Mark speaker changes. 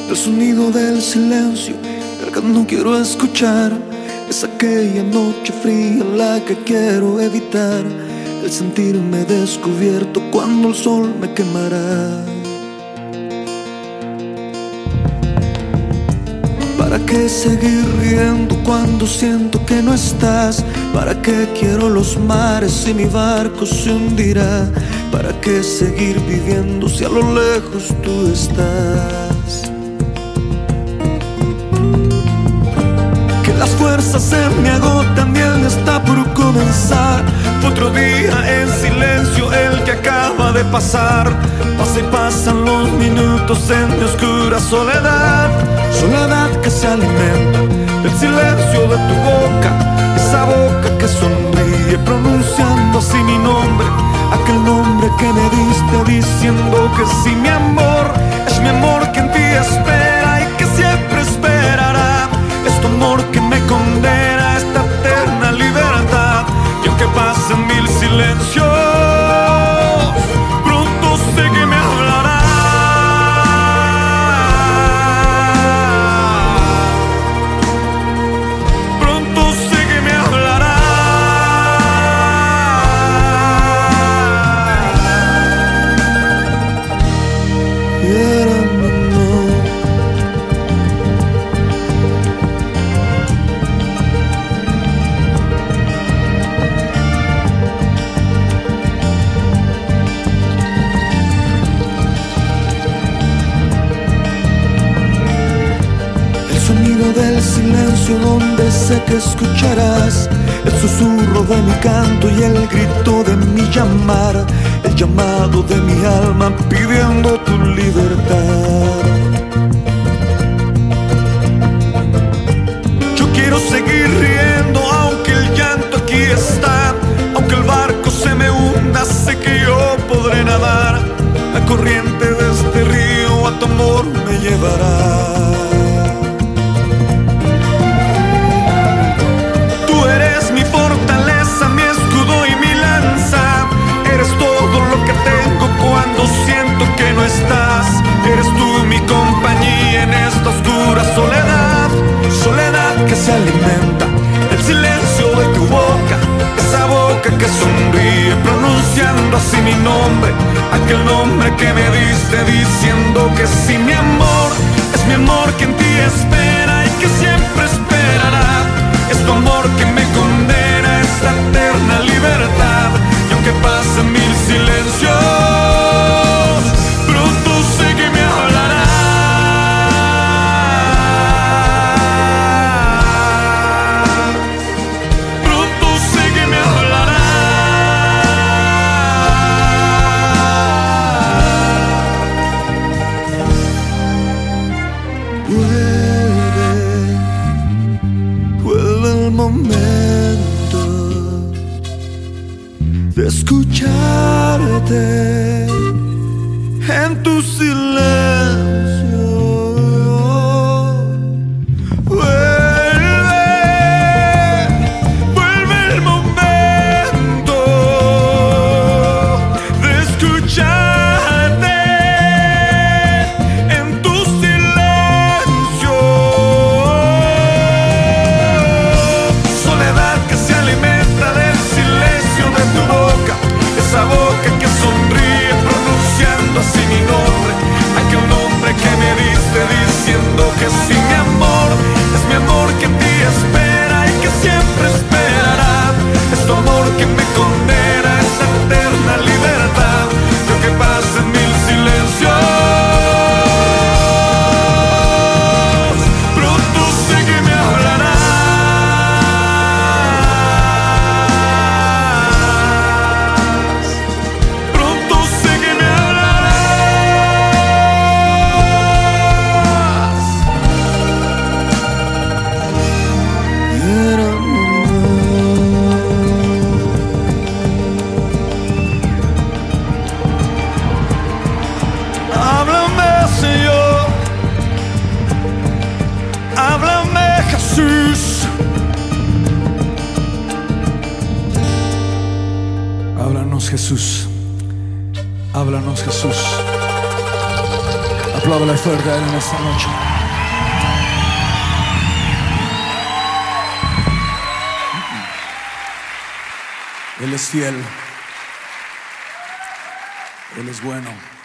Speaker 1: El sonido del silencio, el que no quiero escuchar. Es aquella noche fría la que quiero evitar. El sentirme descubierto cuando el sol me quemará. ¿Para qué seguir riendo cuando siento que no estás? ¿Para qué quiero los mares si mi barco se hundirá? ¿Para qué seguir viviendo si a lo lejos tú estás? Que las fuerzas se me agotan y el día está por comenzar. Fue otro día en silencio el que acaba de pasar. Pasa y pasan los minutos en mi oscura soledad. Soledad que se alimenta del silencio de tu boca. Esa boca que sonríe pronunciando así mi nombre. Aquel nombre que me diste diciendo que sí, mi amor. Es mi amor que en ti espera y que siempre esperará. Es tu amor que me condena a esta eterna libertad. Y aunque pasen mil silencios, pronto sé que me hablará. Pronto sé que me hablará. Del silencio donde sé que escucharás el susurro de mi canto y el grito de mi llamar, el llamado de mi alma pidiendo tu libertad. Yo quiero seguir riendo aunque el llanto aquí está, aunque el barco se me hunda, sé que yo podré nadar. La corriente de este río a tu amor me llevará. Eres tú mi compañía en esta oscura soledad. Soledad que se alimenta del silencio de tu boca. Esa boca que sonríe pronunciando así mi nombre. Aquel nombre que me diste diciendo que sí, mi amor. Es mi amor que en ti espera y que siempre esperará. Es tu amor que me condena a esta eterna libertad. Y aunque pasen mil silencios, de escucharte en tu silencio. Vuelve el momento de escucharte en tu silencio. Soledad que se alimenta del silencio de tu boca. Esa boca que sonríe pronunciando así mi nombre. Aquel nombre que me diste diciendo que sí, mi amor. Es mi amor que en ti espera y que siempre esperará. Es tu amor que me condena a esa eterna libertad. Y aunque pasen mil silencios, pronto sé que me hablará. Háblanos, Jesús. Háblanos, Jesús. Apláudale fuerte a Él en esta noche. Él es fiel. Él es bueno.